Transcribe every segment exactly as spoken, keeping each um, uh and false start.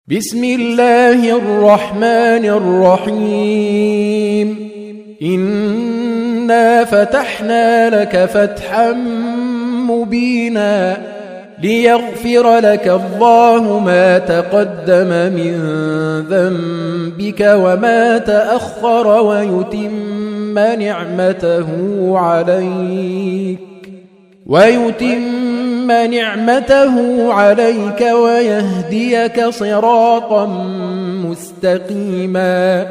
بسم الله الرحمن الرحيم إنا فتحنا لك فتحا مبينا ليغفر لك الله ما تقدم من ذنبك وما تأخر ويتم نعمته عليك ويتم نعمته عليك ويهديك صراطا مستقيما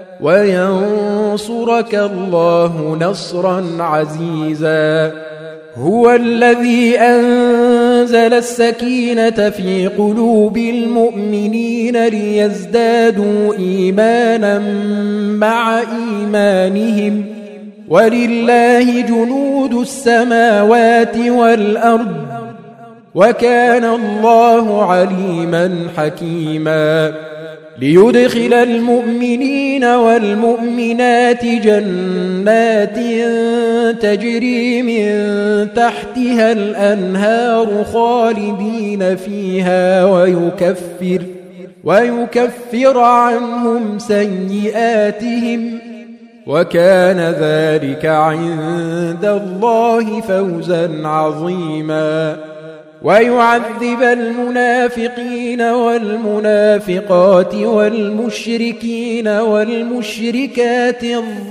وينصرك الله نصرا عزيزا. هو الذي أنزل السكينة في قلوب المؤمنين ليزدادوا إيمانا مع إيمانهم ولله جنود السماوات والأرض وكان الله عليما حكيما. ليدخل المؤمنين والمؤمنات جنات تجري من تحتها الأنهار خالدين فيها ويكفر ويكفر عنهم سيئاتهم وكان ذلك عند الله فوزا عظيما. ويعذب المنافقين والمنافقات والمشركين والمشركات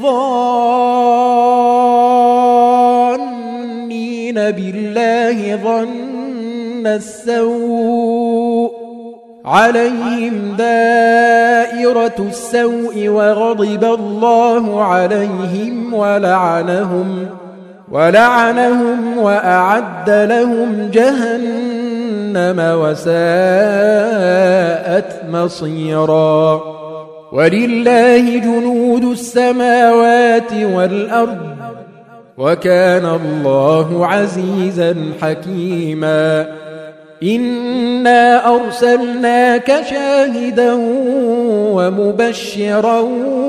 الظانين بالله ظن السوء عليهم دائرة السوء وغضب الله عليهم ولعنهم ولعنهم وأعد لهم جهنم وساءت مصيرا. ولله جنود السماوات والأرض وكان الله عزيزا حكيما. إنا أرسلناك شاهدا ومبشرا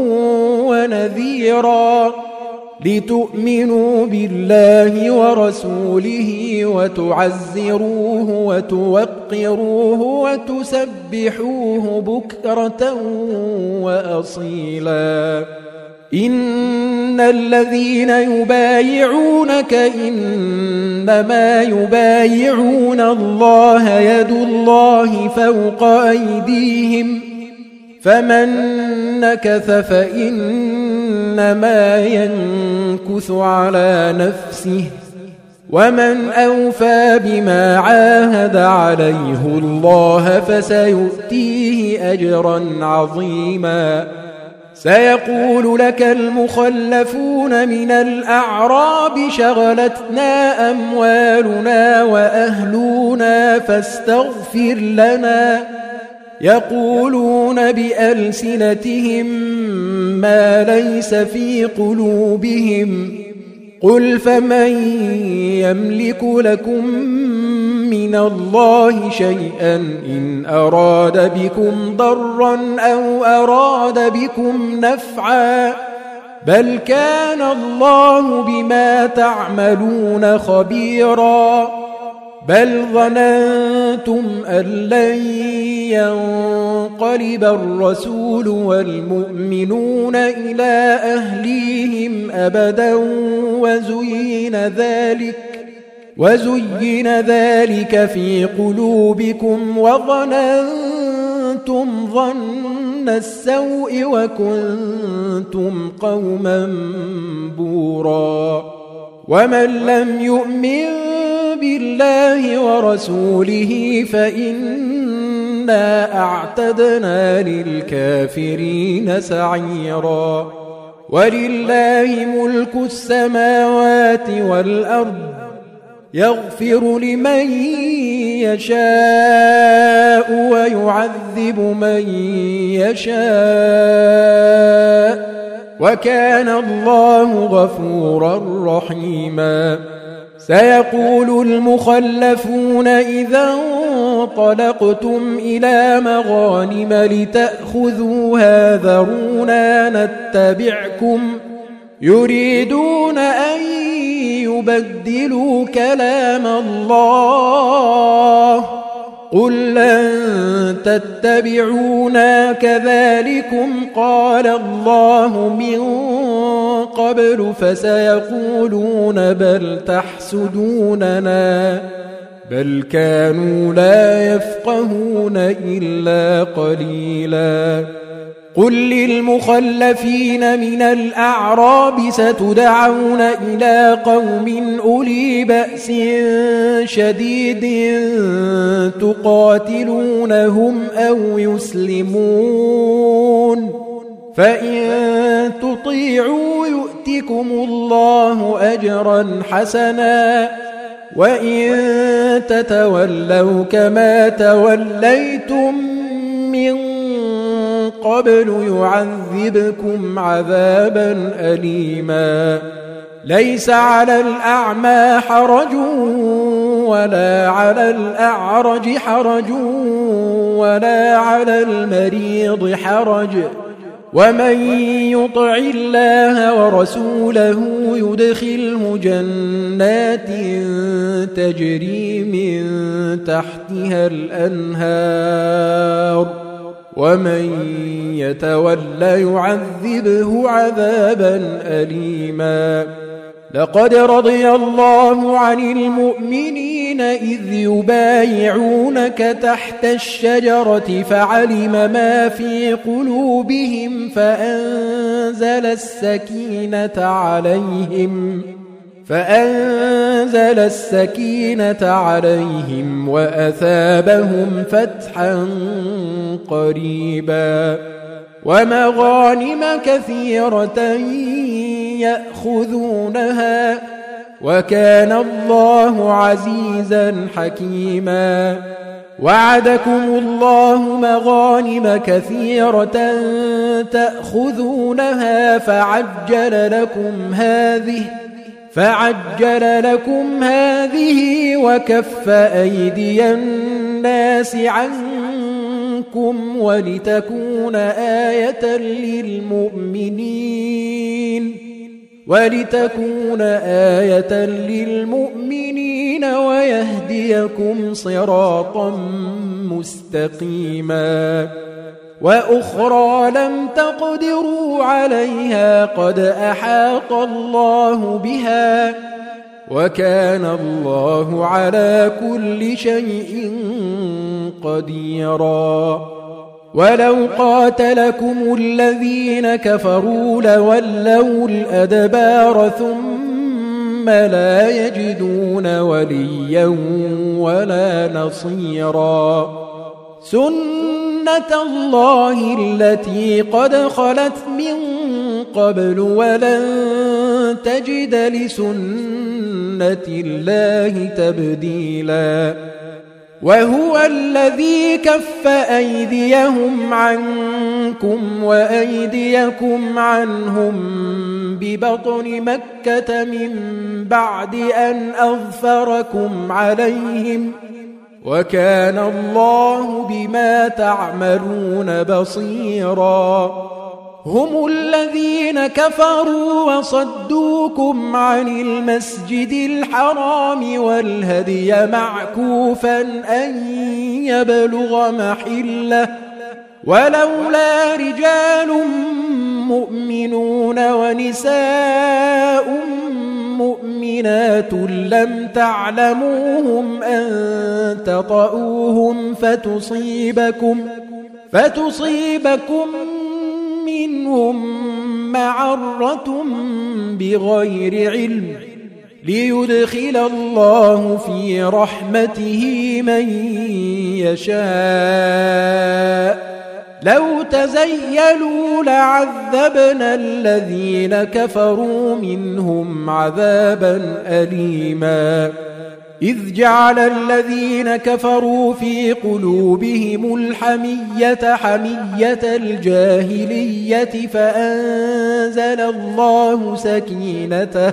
ونذيرا لتؤمنوا بالله ورسوله وتعزروه وتوقروه وتسبحوه بكرة وأصيلا. إن الذين يبايعونك إنما يبايعون الله يد الله فوق أيديهم فمن نكث فإنما ينكث على نفسه ومن أوفى بما عاهد عليه الله فسيؤتيه أجرا عظيما. سيقول لك المخلفون من الأعراب شغلتنا أموالنا وأهلنا فاستغفر لنا يقولون بألسنتهم ما ليس في قلوبهم قل فمن يملك لكم من الله شيئا إن أراد بكم ضرا أو أراد بكم نفعا بل كان الله بما تعملون خبيرا. بل ظننتم أن لن ينقلب الرسول والمؤمنون إلى أهليهم أبدا وزين ذلك وزين ذلك في قلوبكم وظننتم ظن السوء وكنتم قوما بورا. ومن لم يؤمن بالله ورسوله فإنا أعتدنا للكافرين سعيرا. ولله ملك السماوات والأرض يغفر لمن يشاء ويعذب من يشاء وكان الله غفورا رحيما. سيقول المخلفون إذا انطلقتم إلى مغانم لتأخذوها ذرونا نتبعكم يريدون أن يبدلوا كلام الله قل لن تتبعونا كذلكم قال الله من قبل فسيقولون بل تحسدوننا بل كانوا لا يفقهون إلا قليلا قل للمخلفين من الأعراب ستدعون إلى قوم أولي بأس شديد تقاتلونهم أو يسلمون فإن تطيعوا يؤتكم الله أجرا حسنا وإن تتولوا كما توليتم من قبل يعذبكم عذابا أليما ليس على الأعمى حرج ولا على الأعرج حرج ولا على المريض حرج ومن يطع الله ورسوله يدخله جنات تجري من تحتها الأنهار ومن يتول يعذبه عذابا أليما لقد رضي الله عن المؤمنين إذ يبايعونك تحت الشجرة فعلم ما في قلوبهم فأنزل السكينة عليهم فأنزل السكينة عليهم وأثابهم فتحا قريبا ومغانم كثيرة يأخذونها وكان الله عزيزا حكيما وعدكم الله مغانم كثيرة تأخذونها فعجل لكم هذه فعجل لكم هذه وكف أيدي الناس عنكم ولتكون آية للمؤمنين ولتكون آية للمؤمنين ويهديكم صراطا مستقيما وأخرى لم تقدروا عليها قد أحاط الله بها وكان الله على كل شيء قديرا ولو قاتلكم الذين كفروا لولوا الأدبار ثم لا يجدون وليا ولا نصيرا سنة الله التي قد خلت من قبل ولن تجد لسنة الله تبديلا وهو الذي كف أيديهم عنكم وأيديكم عنهم ببطن مكة من بعد أن أظفركم عليهم وكان الله بما تعملون بصيرا هم الذين كفروا وصدوكم عن المسجد الحرام والهدي معكوفا أن يبلغ محله ولولا رجال مؤمنون ونساء مؤمنات لم تعلموهم أن تطؤوهم فتصيبكم فتصيبكم منهم معرة بغير علم ليدخل الله في رحمته من يشاء لو تزيلوا لعذبنا الذين كفروا منهم عذابا أليما إذ جعل الذين كفروا في قلوبهم الحمية حمية الجاهلية فأنزل الله سكينته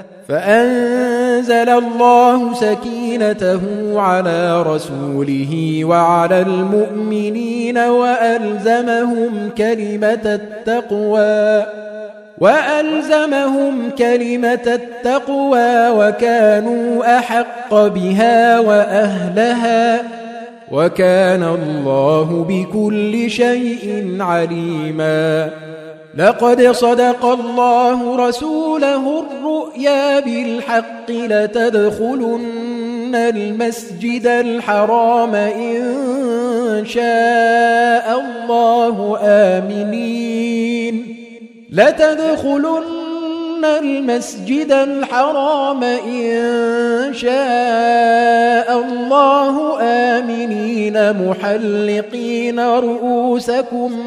فأنزل الله سكينته على رسوله وعلى المؤمنين وألزمهم كلمة التقوى وألزمهم كلمة التقوى وكانوا أحق بها وأهلها وكان الله بكل شيء عليما. لقد صدق الله رسوله الرؤيا بالحق لتدخلن المسجد الحرام إن شاء الله آمنين لتدخلن المسجد الحرام إن شاء الله آمنين محلقين رؤوسكم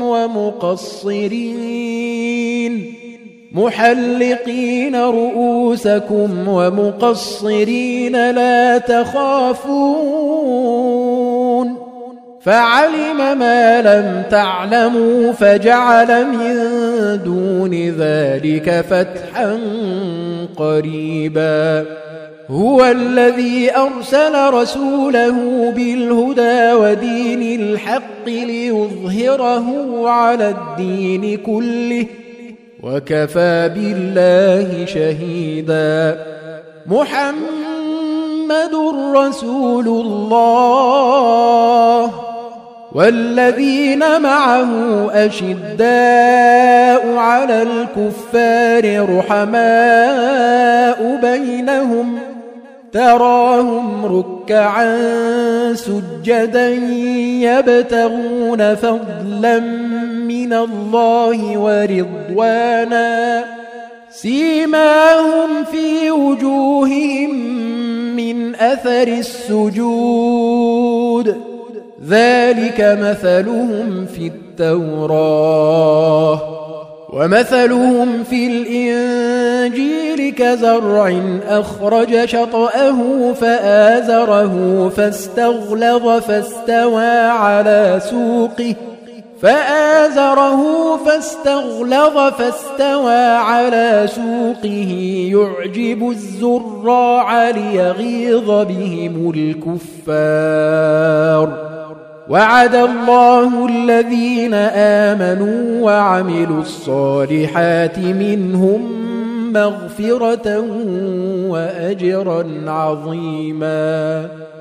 ومقصرين محلقين رؤوسكم ومقصرين لا تخافون فعلم ما لم تعلموا فجعل من دون ذلك فتحا قريبا. هو الذي أرسل رسوله بالهدى ودين الحق ليظهره على الدين كله وكفى بالله شهيدا. محمد رسول الله والذين معه أشداء على الكفار رحماء بينهم تراهم ركعا سجدا يبتغون فضلا من الله ورضوانا سيماهم في وجوههم من أثر السجود ذلك مثلهم في التوراة ومثلهم في الإنجيل كزرع أخرج شطأه فآزره فاستغلظ فاستوى على سوقه فآزره فاستغلظ فاستوى على سوقه يعجب الزراع ليغيظ بهم الكفار. وعد الله الذين آمنوا وعملوا الصالحات منهم مغفرة وأجرا عظيما.